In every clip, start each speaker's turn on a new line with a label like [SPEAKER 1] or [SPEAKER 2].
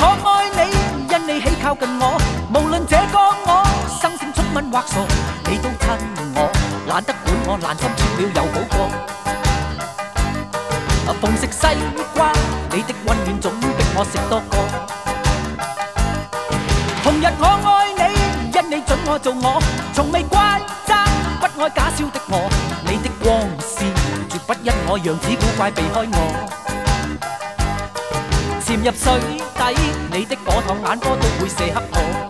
[SPEAKER 1] 我愛你，因你喜靠近我，無論這個我生性聰敏或傻，你都親我，懶得管我爛心脫了又好過。逢食西瓜，你的溫暖總逼我食多個。同日我愛你，因你准我做我，從未怪責不愛假笑的我，你的光線絕不因我樣子古怪避開我。潛入水底，你的火燙眼波都會射黑我。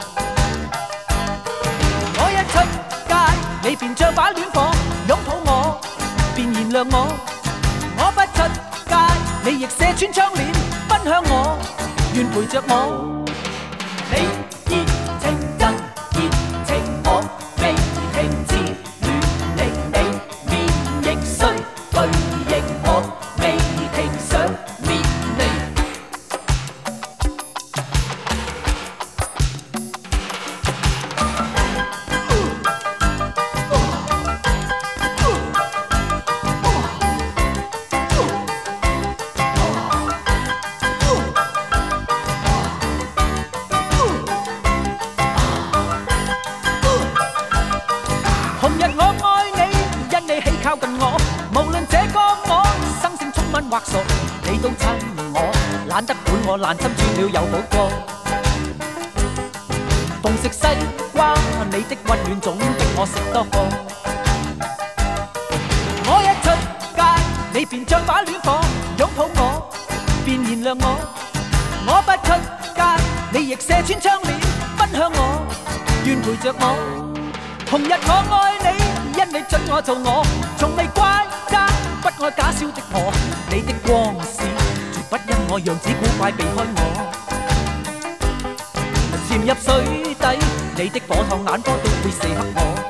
[SPEAKER 1] 我一出街，你便像把戀火擁抱我，便燃亮我。我不出街，你亦射穿窗簾奔向我，願陪着我。你熱情真熱情，我未停止戀歷你，面亦衰對應我未停想滅你。同日我愛你，因你喜靠近我，無論這個我生性聰敏或傻，你都親我，懶得管我爛心轉了又好過。逢食西瓜，你的溫暖總逼我食多個。我一出街，你便像把戀火擁抱我，便燃亮我。我不出街，你亦射穿窗簾奔向我，願陪着我。同日我愛你，因你准我做我，從未怪責不愛假笑的我，你的光線絕不因我樣子古怪避開我。潛入水底，你的火燙眼波都會射黑我。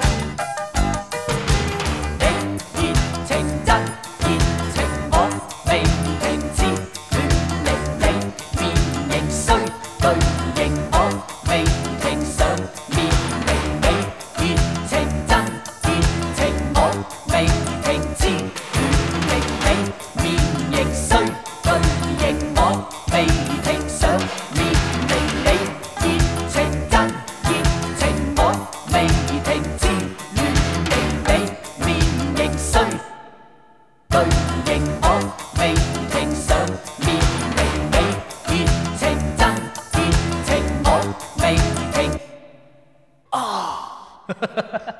[SPEAKER 1] 你熱情真熱情，我未停止戀歷你，面仍衰對應我未停想滅你。熱情真熱情，我未停止戀歷你，面仍衰對應我未停想滅你。熱情真熱情，我未停止戀歷你，面仍衰對應我未停想滅你。熱情真熱情，我未停。